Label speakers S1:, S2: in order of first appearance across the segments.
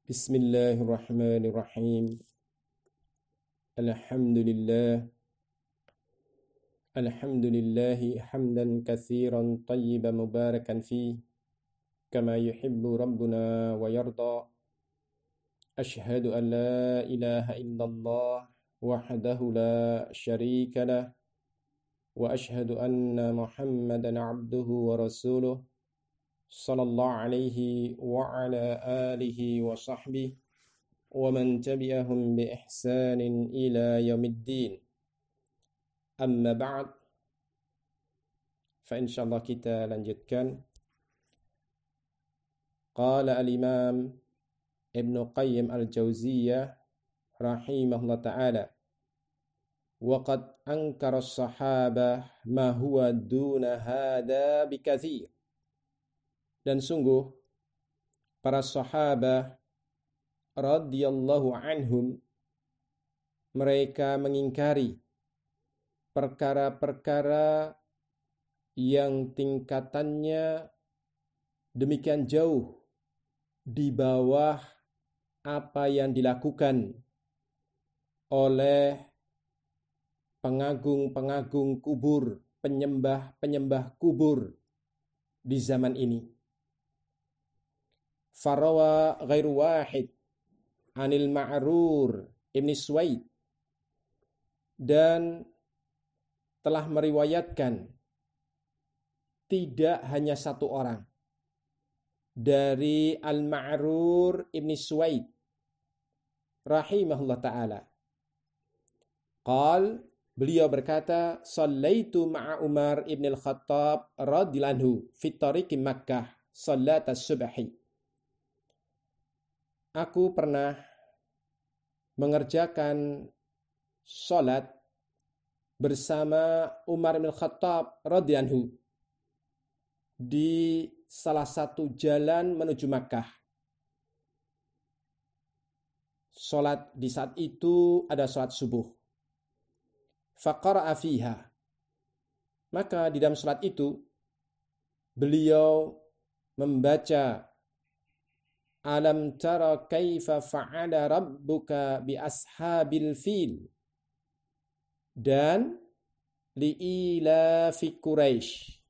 S1: Bismillahirrahmanirrahim. Alhamdulillah. Alhamdulillahi hamdan katsiran tayyiban mubarakan fi kama yuhibbu rabbuna wa yarda. Ashhadu an la ilaha illallah wahdahu la syarika lah wa ashhadu anna Muhammadan abduhu wa rasuluh sallallahu alaihi wa ala alihi wa sahbihi wa man tabi'ahum bi ihsanin ila yaumiddin. Amma ba'd. Fa insyaallah kita lanjutkan. Qala al-Imam Ibn Qayyim al-Jauziyah rahimahullah ta'ala, wa qad ankara as-sahabah ma huwa duna hadha bikatsir. Dan sungguh para sahabat radhiyallahu anhum mereka mengingkari perkara-perkara yang tingkatannya demikian jauh di bawah apa yang dilakukan oleh pengagung-pengagung kubur, penyembah-penyembah kubur di zaman ini. Farawa ghairu wahid anil Ma'rur ibn Suwaid, dan telah meriwayatkan tidak hanya satu orang dari Al-Ma'rur ibn Suwaid rahimahullah ta'ala. Beliau berkata, Sallaitu ma'a Umar ibn al-Khattab radhiyallahu anhu fi tariqi Makkah salat as-subhi. Aku pernah mengerjakan salat bersama Umar bin Khattab radhiyallahu anhu di salah satu jalan menuju Makkah. Salat di saat itu ada salat subuh. Faqara'a fiha. Maka di dalam salat itu beliau membaca Alam tara kaifa fa'ala rabbuka bi ashabil fil dan li'ila fi Quraisy.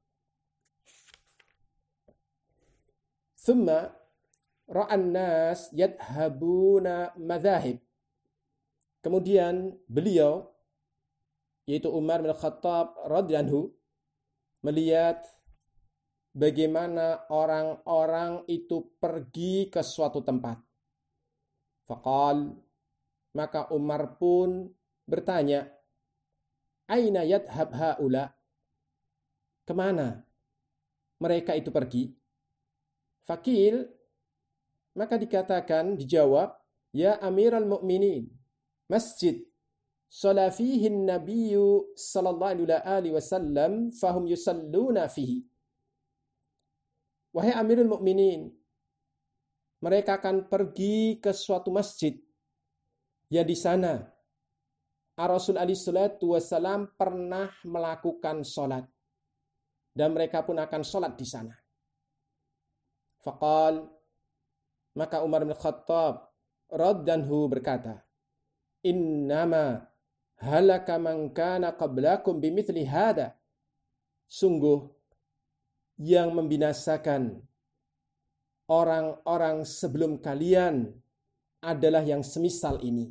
S1: Thumma ra'an nas yadhabuna madhahib. Kemudian beliau, yaitu Umar bin Khattab radhiyallahu anhu, melihat bagaimana orang-orang itu pergi ke suatu tempat. Faqal, maka Umar pun bertanya, Aina yadhab haula? Kemana mereka itu pergi? Fakil, maka dikatakan, dijawab, Ya Amiral Mu'minin, masjid shalla fihi an-nabiyyu sallallahu alaihi wasallam fahum yusalluna fihi. Wahai Amirul Mukminin, mereka akan pergi ke suatu masjid yang di sana Rasul alaihi salatu wasallam pernah melakukan sholat dan mereka pun akan sholat di sana. Faqal, maka Umar bin Khattab radhiyallahu berkata, Innama halaka man kana qablakum bimithli hada. Sungguh yang membinasakan orang-orang sebelum kalian adalah yang semisal ini.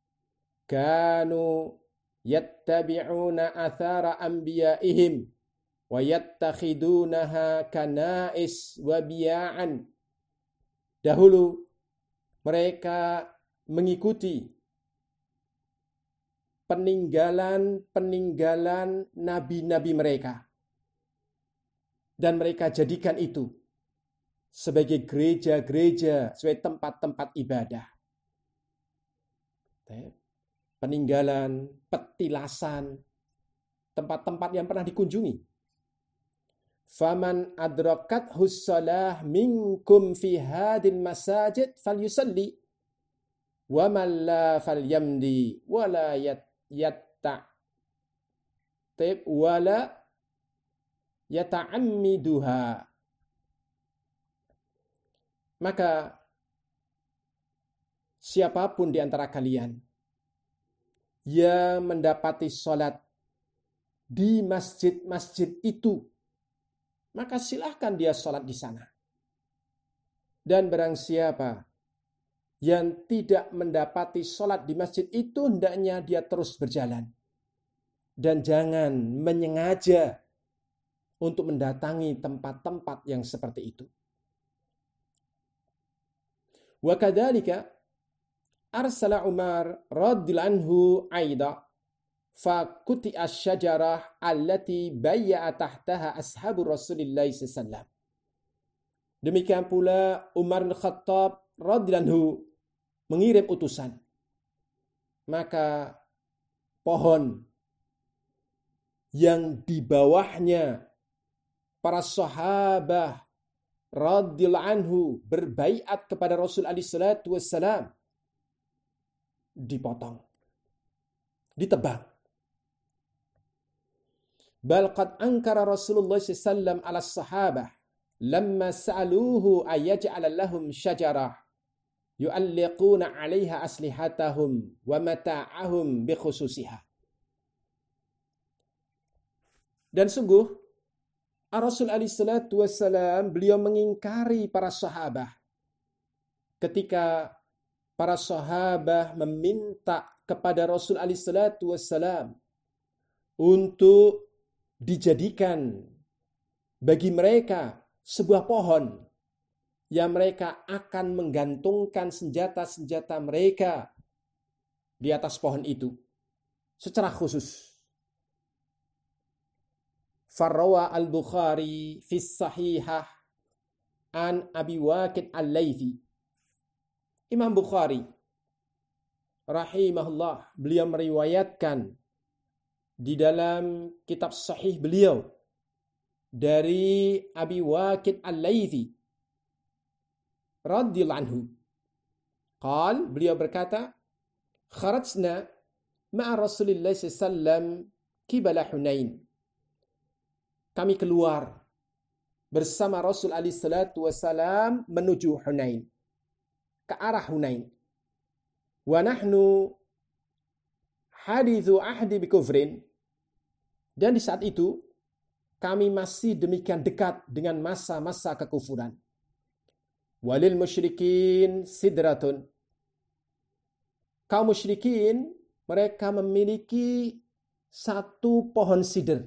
S1: Kanu yattabi'una athara anbiya'ihim wa yattakhidunaha kana'is wa biya'an. Dahulu mereka mengikuti peninggalan nabi-nabi mereka. Dan mereka jadikan itu sebagai gereja-gereja, sebagai tempat-tempat ibadah. Peninggalan, petilasan, tempat-tempat yang pernah dikunjungi. Faman adrakathu shalah minkum fi hadil masajid falyusalli wa man la falyamdi wa la yatta'ib wa la yata'ammiduha. Maka siapapun di antara kalian yang mendapati sholat di masjid-masjid itu, maka silahkan dia sholat di sana. Dan barang siapa yang tidak mendapati sholat di masjid itu, hendaknya dia terus berjalan. Dan jangan menyengaja untuk mendatangi tempat-tempat yang seperti itu. Wa kadzalika arsala Umar radhiyallahu anhu aida fakuti asyajarah allati bayya'a tahtaha ashabu Rasulillah sallallahu. Demikian pula Umar bin Khattab radhiyallahu anhu mengirim utusan. Maka pohon yang di bawahnya para sahabat radhiyallahu anhu berbaiat kepada Rasul alaihi salatu wassalam dipotong, ditebang. Bal qad ankara Rasulullah sallallahu alaihi wasallam ala sahabah lamma sa'aluhu ayaj'ala lahum syajarah yu'alliquna 'alaiha aslihatahum wa mata'ahum bi khususiha. Dan sungguh Rasul alaihi salatu wassalam beliau mengingkari para sahabat ketika para sahabat meminta kepada Rasul alaihi salatu wassalam untuk dijadikan bagi mereka sebuah pohon yang mereka akan menggantungkan senjata-senjata mereka di atas pohon itu secara khusus. Farrawa al-Bukhari fi sahihah an Abi Waqid al-Laythi. Imam Bukhari rahimahullah, beliau meriwayatkan di dalam kitab sahih beliau dari Abi Waqid al-Laythi radhiyallahu anhu. Beliau berkata, kharajna ma'a Rasulillah sallallahu alaihi wasallam qibala Hunain. Kami keluar bersama Rasul alaihi salatu wasallam menuju Hunain, ke arah Hunain. Wa nahnu hadithu ahdi bi kufrin. Dan di saat itu kami masih demikian dekat dengan masa-masa kekufuran. Walil musyrikin sidratun. Kaum musyrikin mereka memiliki satu pohon sidr.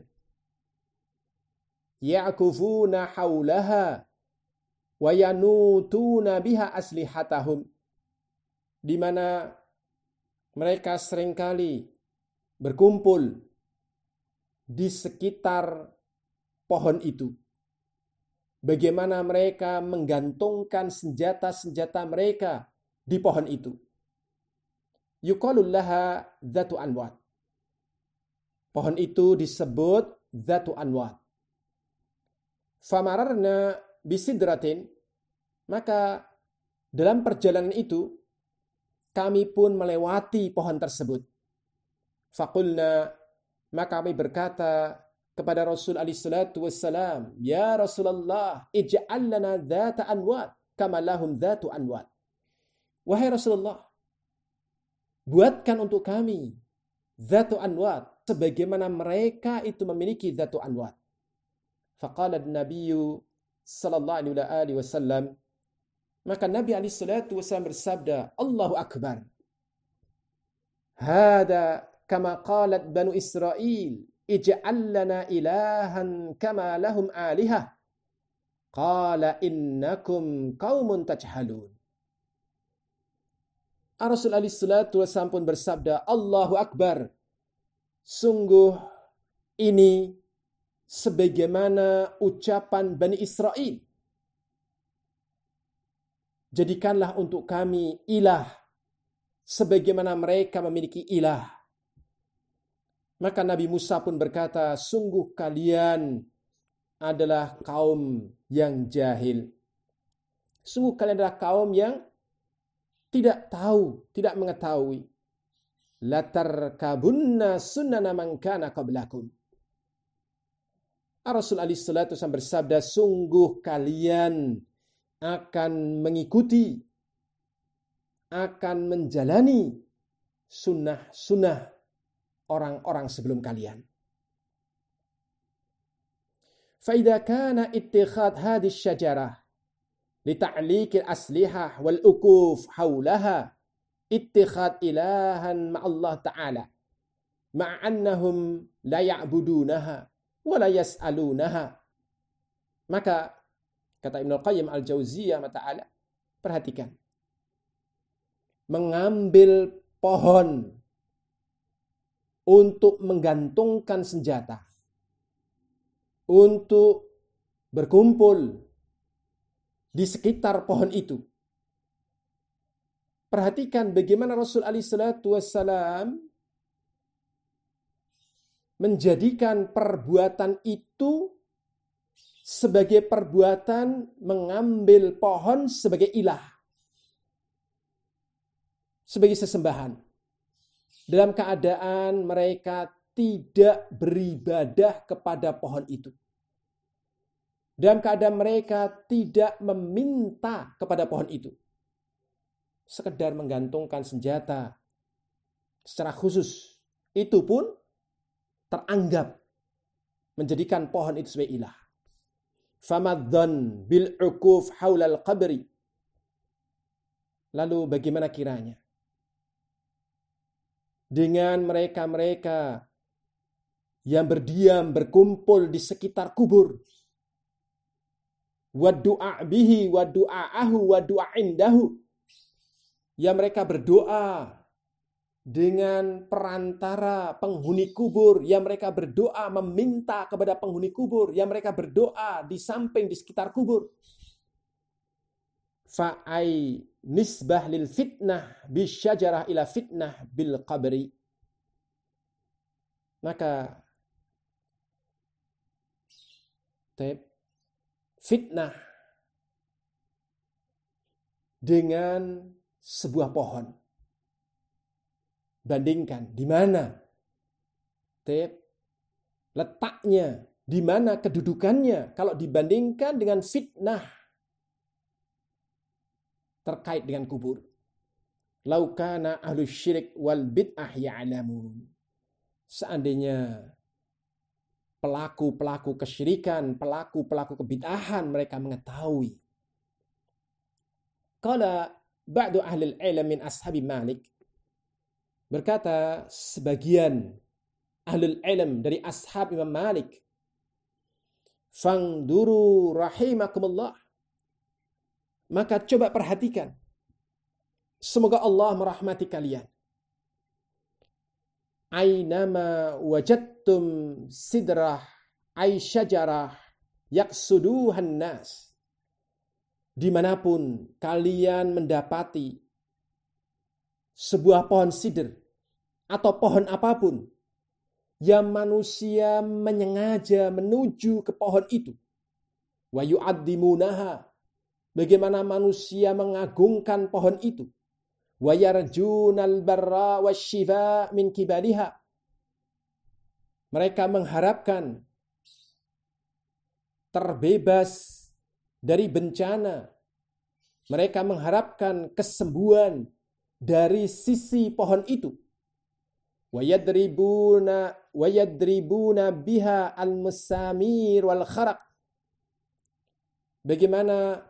S1: Ya'kufuna haulaha wa yanutuna biha aslihatahum, di mana mereka seringkali berkumpul di sekitar pohon itu. Bagaimana mereka menggantungkan senjata-senjata mereka di pohon itu. Yuqalu laha dzatu anwat. Pohon itu disebut dzatu anwat. Famararna bisidratin, maka dalam perjalanan itu kami pun melewati pohon tersebut. Faqulna, maka kami berkata kepada Rasul alaihi salatu wassalam, ya Rasulullah, ij'al lana dzata anwat kama lahum dzatu anwat. Wahai Rasulullah, buatkan untuk kami dzatu anwat sebagaimana mereka itu memiliki dzatu anwat. Faqala an-nabiyyu sallallahu alaihi wasallam, maka Nabi alaihi salatu wasallam bersabda, Allahu akbar. Hada kama qalat Banu Israil, ij'al lana ilahan kama lahum alihah. Qala innakum qaumun tajhalun. Rasul alaihi salatu wasallam pun bersabda, Allahu akbar. Sungguh ini sebagaimana ucapan Bani Israel. Jadikanlah untuk kami ilah sebagaimana mereka memiliki ilah. Maka Nabi Musa pun berkata, sungguh kalian adalah kaum yang jahil. Sungguh kalian adalah kaum yang tidak tahu, tidak mengetahui. Latarkabunna sunnana man kana qablakum. Rasul alaihi salatu wasallam bersabda, sungguh kalian akan mengikuti akan menjalani sunnah-sunnah orang-orang sebelum kalian. فإذا كان اتخاذ هذه الشجرة لتعليق الأسلحة والأكوف حولها اتخاذ إلها مع الله تعالى مع أنهم لا يعبدونها ولا يسألونها. Maka kata Ibnu Qayyim al-Jauziyah ta'ala, perhatikan, mengambil pohon untuk menggantungkan senjata, untuk berkumpul di sekitar pohon itu. Perhatikan bagaimana Rasul alaihi salatu wassalam menjadikan perbuatan itu sebagai perbuatan mengambil pohon sebagai ilah, sebagai sesembahan, dalam keadaan mereka tidak beribadah kepada pohon itu, dalam keadaan mereka tidak meminta kepada pohon itu, sekedar menggantungkan senjata secara khusus, itu pun teranggap menjadikan pohon itu sebagai ilah. Famadzan bil uquf haulal qabri. Lalu bagaimana kiranya dengan mereka-mereka yang berdiam berkumpul di sekitar kubur, wa du'a bihi wa du'aahu wa du'a indahu, yang mereka berdoa dengan perantara penghuni kubur, yang mereka berdoa meminta kepada penghuni kubur, yang mereka berdoa di samping di sekitar kubur. Fa'ai nisbah lil fitnah bisyajarah ila fitnah bil qabri. Maka fitnah dengan sebuah pohon. Bandingkan di mana letaknya, di mana kedudukannya kalau dibandingkan dengan fitnah terkait dengan kubur. Lau kana ahlus syirik wal bid'ah ya'lamun. Seandainya pelaku-pelaku kesyirikan, pelaku-pelaku kebid'ahan mereka mengetahui. Qala ba'du ahli al-ilm min ashabi Malik, berkata sebagian ahlul ilm dari ashab Imam Malik, fangduru rahimakumullah, maka coba perhatikan, semoga Allah merahmati kalian. Ainama wajadtum sidrah ay syajarah yaksuduhan nas, dimanapun kalian mendapati sebuah pohon sidr atau pohon apapun yang manusia menyengaja menuju ke pohon itu, wa yu'addimunaha, bagaimana manusia mengagungkan pohon itu, wa yarjunal barra wasyifa min kibaliha, mereka mengharapkan terbebas dari bencana, mereka mengharapkan kesembuhan dari sisi pohon itu. Wa yadribuna biha al-musamir wal kharaq, bagaimana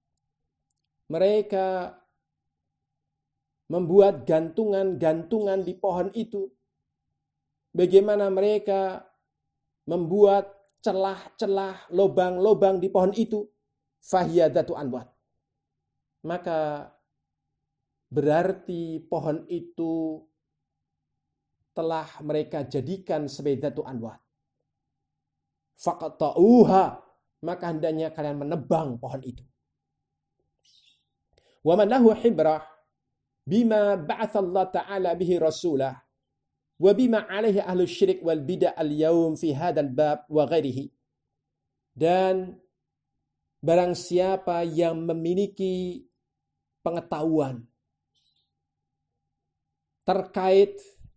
S1: mereka membuat gantungan-gantungan di pohon itu, bagaimana mereka membuat celah-celah, lobang-lobang di pohon itu, fahiyadatu anwat, maka berarti pohon itu telah mereka jadikan sebagai datu anwat. Faqta'uha, maka hendaknya kalian menebang pohon itu. Wa man lahu hibrah bima ba'atha Allah ta'ala bihi rasulah wa bima alaihi ahlu syirik wal bid'ah al-yawm fi hadzal bab wa ghairihi. Dan barang siapa yang memiliki pengetahuan terkait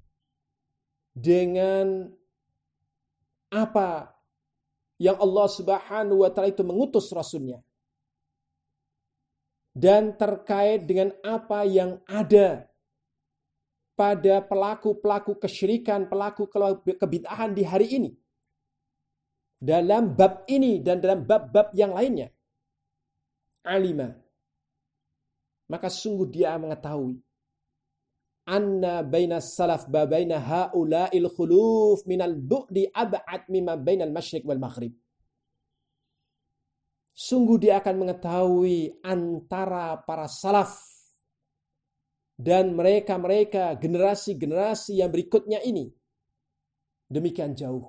S1: dengan apa yang Allah Subhanahu wa ta'ala itu mengutus Rasulnya, dan terkait dengan apa yang ada pada pelaku-pelaku kesyirikan, pelaku kebid'ahan di hari ini. Dalam bab ini dan dalam bab-bab yang lainnya. Alima. Maka sungguh dia mengetahui. Anna baina salaf baina haula'il khuluf minal bu'di ab'ad mimma bainal masyriq wal maghrib. Sungguh dia akan mengetahui antara para salaf dan mereka-mereka generasi-generasi yang berikutnya ini demikian jauh.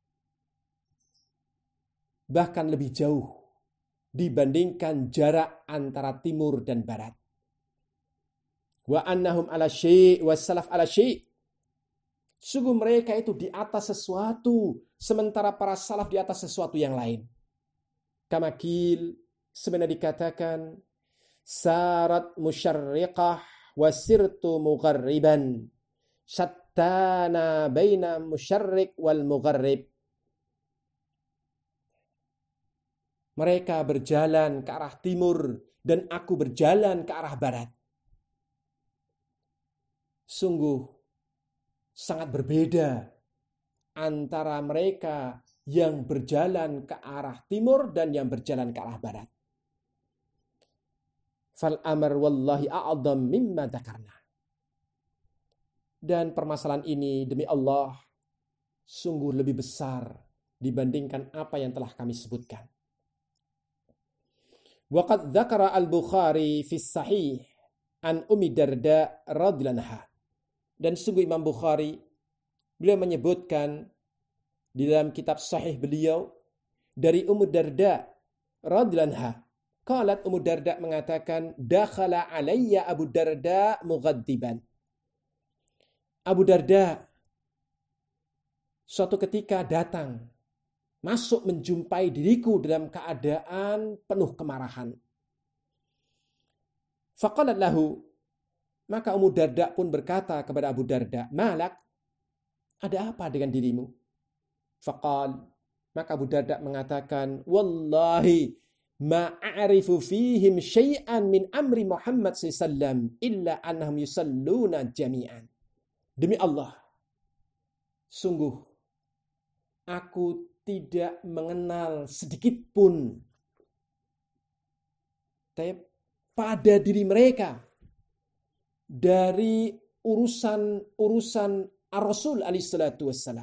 S1: Bahkan lebih jauh dibandingkan jarak antara timur dan barat. Wa annahum ala syai' wa salaf ala syai'. Sungguh mereka itu di atas sesuatu, sementara para salaf di atas sesuatu yang lain. Kamakil sebenarnya dikatakan sarat musyarriqah wasirtu mugharriban syattana baina musyarriq wal mugharrib. Mereka berjalan ke arah timur dan aku berjalan ke arah barat. Sungguh sangat berbeda antara mereka yang berjalan ke arah timur dan yang berjalan ke arah barat. Fal amr wallahi a'adham mimma dzakarna. Dan permasalahan ini demi Allah sungguh lebih besar dibandingkan apa yang telah kami sebutkan. Wa qad dzakara al-Bukhari fi sahih an Ummi Darda radhiyallahu anha. Dan sungguh Imam Bukhari beliau menyebutkan di dalam kitab sahih beliau dari Ummu Darda radhiyallahu anha. Qalat Ummu Darda mengatakan, dakhala alayya Abu Darda mughaddiban. Abu Darda suatu ketika datang, masuk menjumpai diriku dalam keadaan penuh kemarahan. Faqalat lahu, maka Ummu Darda pun berkata kepada Abu Darda, malak, ada apa dengan dirimu? Faqal, maka Abu Darda mengatakan, wallahi ma a'rifu fihim syai'an min amri Muhammad SAW illa annahum yusalluna jami'an. Demi Allah, sungguh aku tidak mengenal sedikit pun pada diri mereka dari urusan Ar-Rasul alaihi salatu wassalam.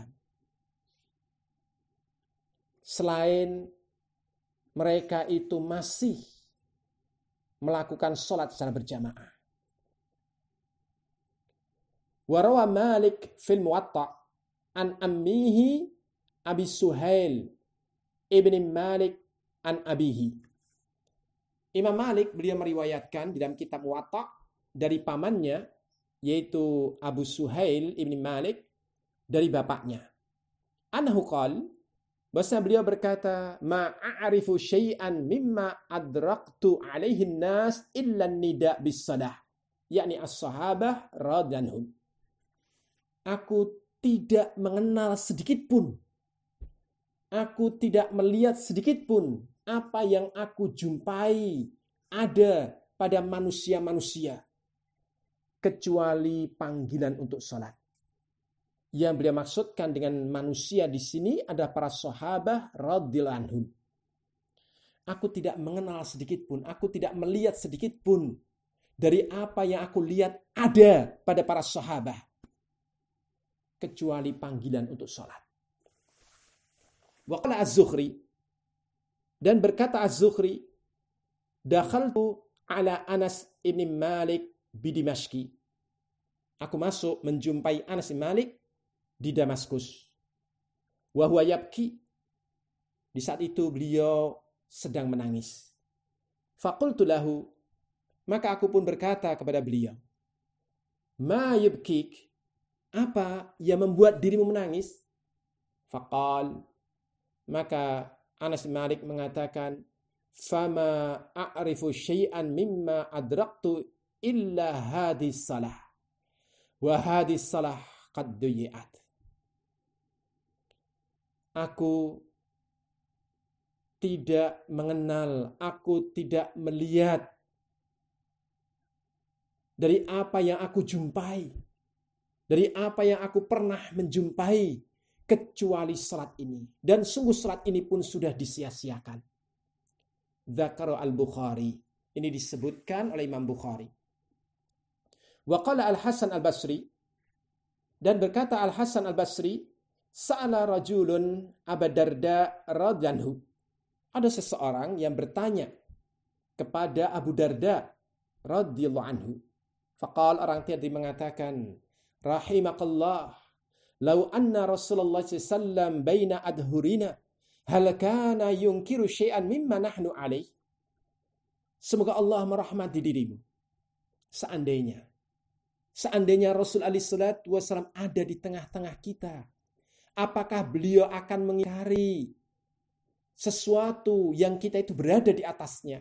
S1: Selain mereka itu masih melakukan sholat secara berjamaah. Warawa Malik fil Muwatta an ammihi Abi Suhail ibni Malik an abihi. Imam Malik beliau meriwayatkan di dalam kitab Muwatta dari pamannya yaitu Abu Suhail ibni Malik dari bapaknya. Annahu qala, bahasa beliau berkata, ma'arifu syai'an mimma adraktu alaihi nas illa nida bis salah, yakni as-sahabah radhiyallahu. Aku tidak mengenal sedikit pun, aku tidak melihat sedikit pun apa yang aku jumpai ada pada manusia-manusia kecuali panggilan untuk salat. Yang beliau maksudkan dengan manusia di sini adalah para sahabat radhiyallahu anhum. Aku tidak mengenal sedikit pun, aku tidak melihat sedikit pun dari apa yang aku lihat ada pada para sahabat kecuali panggilan untuk salat. Wa qala Az-Zuhri, dan berkata Az-Zuhri, dakhaltu ala Anas ibn Malik bi Dimashqi. Aku masuk menjumpai Anas bin Malik di Damaskus. Wa huwa yabki. Di saat itu beliau sedang menangis. Faqultu lahu, maka aku pun berkata kepada beliau, ma yubkik, apa yang membuat dirimu menangis? Faqal, maka Anas bin Malik mengatakan, fama a'rifu syai'an mimma adraktu illa hadis salah wa hadis salah qad duyi'at. Aku tidak mengenal, aku tidak melihat dari apa yang aku jumpai, dari apa yang aku pernah menjumpai, kecuali salat ini. Dan sungguh salat ini pun sudah disia-siakan. Dzakara al-Bukhari. Ini disebutkan oleh Imam Bukhari. Wa qala Al-Hasan Al-Basri, dan berkata Al-Hasan Al-Basri, sa'ala rajulun Abu Darda radhiyallahu. Ada seseorang yang bertanya kepada Abu Darda radhiyallahu anhu. Faqal, orang tadi mengatakan, rahimakallah, law anna Rasulullah sallallahu baina adhurina, hal kana yunkiru syai'an mimma nahnu alaih. Semoga Allah merahmati dirimu. Seandainya Rasul alaihi salatu wasallam ada di tengah-tengah kita, apakah beliau akan mengingkari sesuatu yang kita itu berada di atasnya?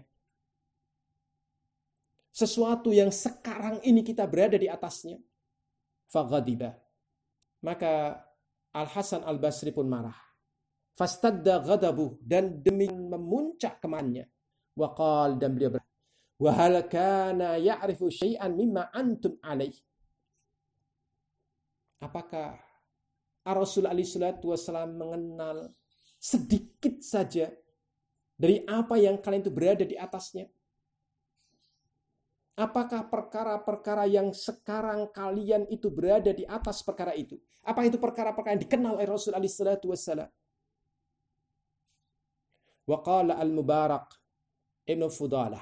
S1: Sesuatu yang sekarang ini kita berada di atasnya. Faghadiba. Maka Al-Hasan Al-Basri pun marah. Fastadda ghadabuh, dan demi memuncak kemarahnya. Waqal, dan beliau berkata, wa hal kana ya'rifu syai'an mimma antum alaih. Apakah Rasul alaihi salatu wasallam mengenal sedikit saja dari apa yang kalian itu berada di atasnya? Apakah perkara-perkara yang sekarang kalian itu berada di atas perkara itu? Apa itu perkara-perkara yang dikenal oleh Rasul alaihi salatu wasallam? Wa qala Al-Mubarak Ibnu Fudalah.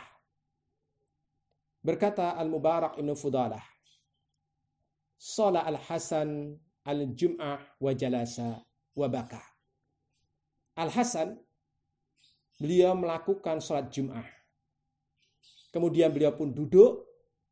S1: Berkata Al-Mubarak Ibnu Fudalah, Shala Al-Hasan al-Jum'ah wa jalasa wa baka. Al-Hasan, beliau melakukan sholat Jum'ah. Kemudian beliau pun duduk,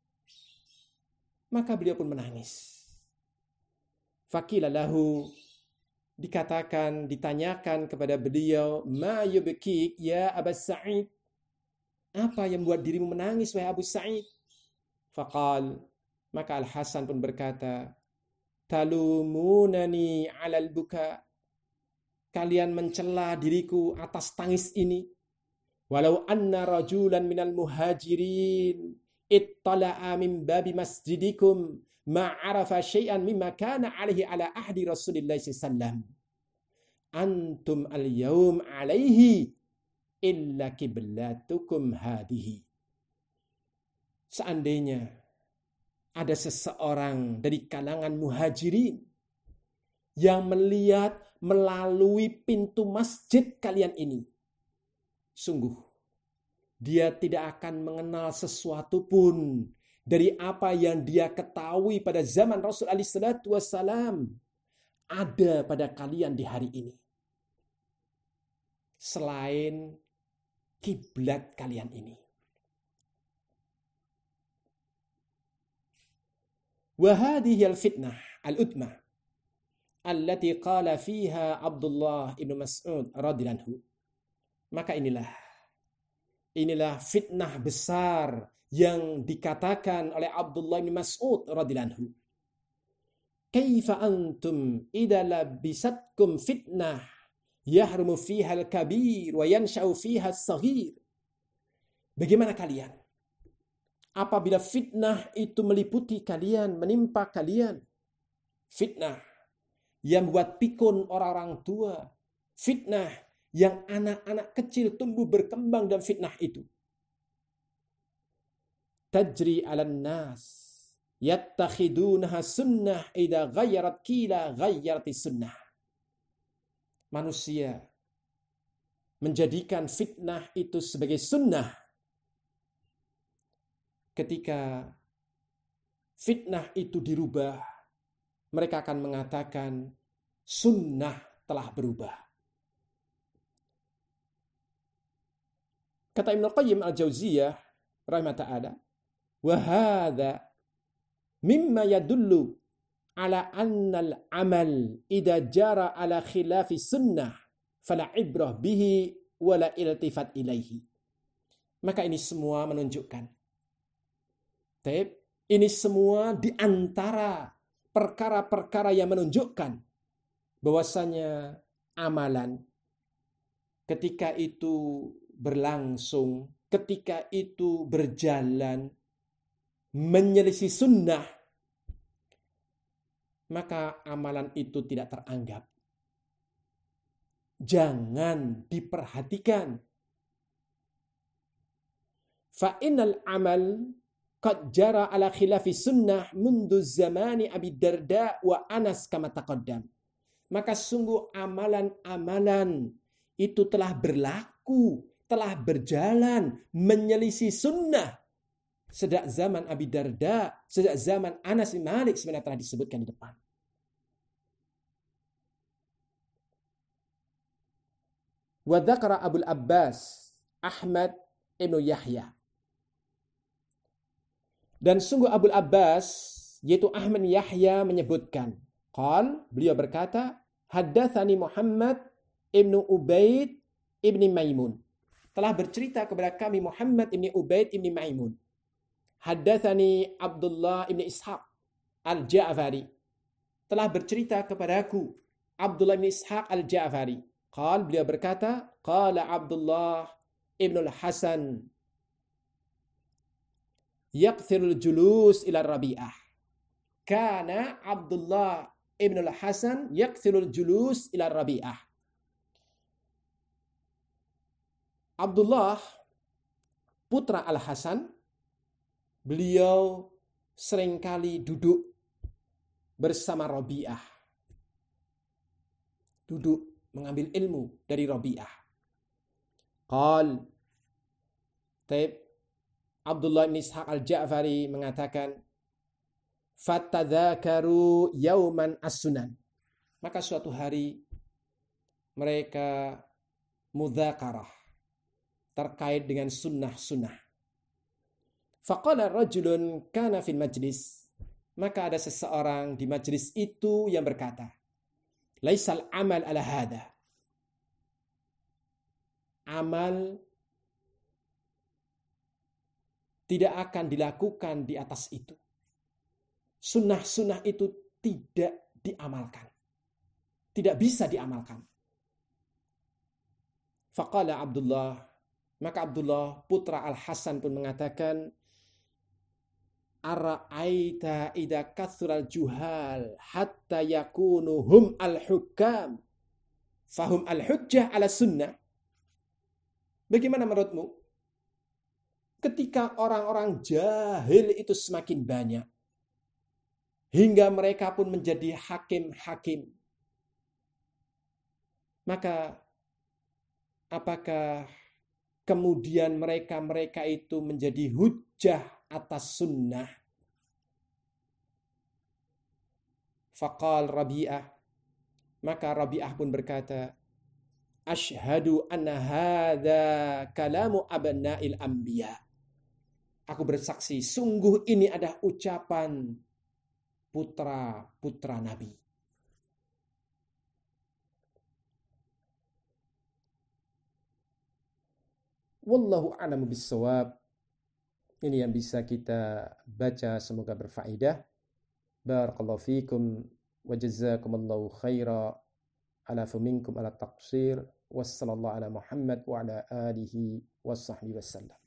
S1: maka beliau pun menangis. Faqila lahu, dikatakan, ditanyakan kepada beliau, ma yubkik ya Abu Sa'id? Apa yang membuat dirimu menangis, wahai Abu Sa'id? Faqal, maka Al-Hasan pun berkata, talumunani 'alal buka. Kalian mencela diriku atas tangis ini. Walau anna rajulan minal muhajirin ittala'a min babi masjidikum ma 'arafa syai'an mimma kana 'alaihi ala ahdi Rasulillah sallallahu. Antum al-yawm 'alaihi illa kiblatukum hadihi. Seandainya ada seseorang dari kalangan muhajirin yang melihat melalui pintu masjid kalian ini, sungguh dia tidak akan mengenal sesuatu pun dari apa yang dia ketahui pada zaman Rasul alaihi salatu wassalam ada pada kalian di hari ini, selain kiblat kalian ini. Wa hadhihi al-fitnah al-udmah allati qala fiha Abdullah ibn Mas'ud radhiyallahu anhu. Maka inilah fitnah besar yang dikatakan oleh Abdullah bin Mas'ud radhiyallahu anhu. Kaifa antum idza labisatkum fitnah yahrumu fiha al-kabir wa yansha'u fiha as-saghir. Bagaimana kalian apabila fitnah itu meliputi kalian, menimpa kalian? Fitnah yang buat pikun orang-orang tua, fitnah yang anak-anak kecil tumbuh berkembang dalam fitnah itu. Tajri 'alan nas yattakhidunaha sunnah idza ghayyarat qila ghayyarati sunnah. Manusia menjadikan fitnah itu sebagai sunnah. Ketika fitnah itu dirubah, mereka akan mengatakan sunnah telah berubah. Kata Ibnu Qayyim al-Jauziyah rahimahullah ta'ala, wa hadza mimma yadullu ala anna al-amal idza jara ala khilafi sunnah fala ibrah bihi wala iltifat ilaihi. Maka ini semua menunjukkan, ini semua di antara perkara-perkara yang menunjukkan bahwasanya amalan ketika itu berlangsung, ketika itu berjalan, menyelisih sunnah, maka amalan itu tidak teranggap. Jangan diperhatikan. Fa innal amal qad jara ala khilafi sunnah mundu zamani Abi Darda wa Anas kama taqaddam. Maka sungguh amalan-amalan itu telah berlaku, telah berjalan menyelisih sunnah sejak zaman Abi Darda, sejak zaman Anas bin Malik sebenarnya telah disebutkan di depan. Wa dzakara Abul Abbas Ahmad ibnu Yahya. Dan sungguh Abul Abbas yaitu Ahmad Yahya menyebutkan, beliau berkata, haddatsani Muhammad ibnu Ubaid ibni Maimun. Telah bercerita kepada kami Muhammad ibni Ubaid ibni Maimun. Haddatsani Abdullah ibni Ishaq al-Ja'fari. Telah bercerita kepadaku Abdullah ibni Ishaq al-Ja'fari. Beliau berkata, qala Abdullah ibn al-Hasan yaqthirul julus ila Rabi'ah. Kana Abdullah ibn al-Hasan yaqthirul julus ila Rabi'ah. Abdullah putra Al-Hasan, beliau seringkali duduk bersama Rabi'ah. Duduk mengambil ilmu dari Rabi'ah. Abdullah bin Ishaq al-Ja'fari mengatakan, fatadzakaru yauman as-sunan. Maka suatu hari mereka mudzakarah terkait dengan sunnah-sunnah. Faqala rajulun kana fil majlis. Maka ada seseorang di majlis itu yang berkata, laisal amal ala hada. Amal tidak akan dilakukan di atas itu. Sunnah-sunnah itu tidak diamalkan. Tidak bisa diamalkan. Faqala Abdullah. Maka Abdullah putra Al-Hasan pun mengatakan, ara'aita idza kathural juhal hatta yakunu hum al-hukam fahum al-hujjah ala sunnah. Bagaimana menurutmu? Ketika orang-orang jahil itu semakin banyak, hingga mereka pun menjadi hakim-hakim, maka apakah kemudian mereka itu menjadi hujjah atas sunnah? Faqal Rabi'ah. Maka Rabi'ah pun berkata, Ashhadu anna hadha kalamu abna'il anbiya. Aku bersaksi, sungguh ini adalah ucapan putra-putra Nabi. Wallahu a'lamu bissawab. Ini yang bisa kita baca, semoga berfaedah. Barakallahu fikum wa jazakumullahu khaira ala faminkum ala taqsir. Wassallallahu ala Muhammad wa ala alihi wa sahbihi wasallam.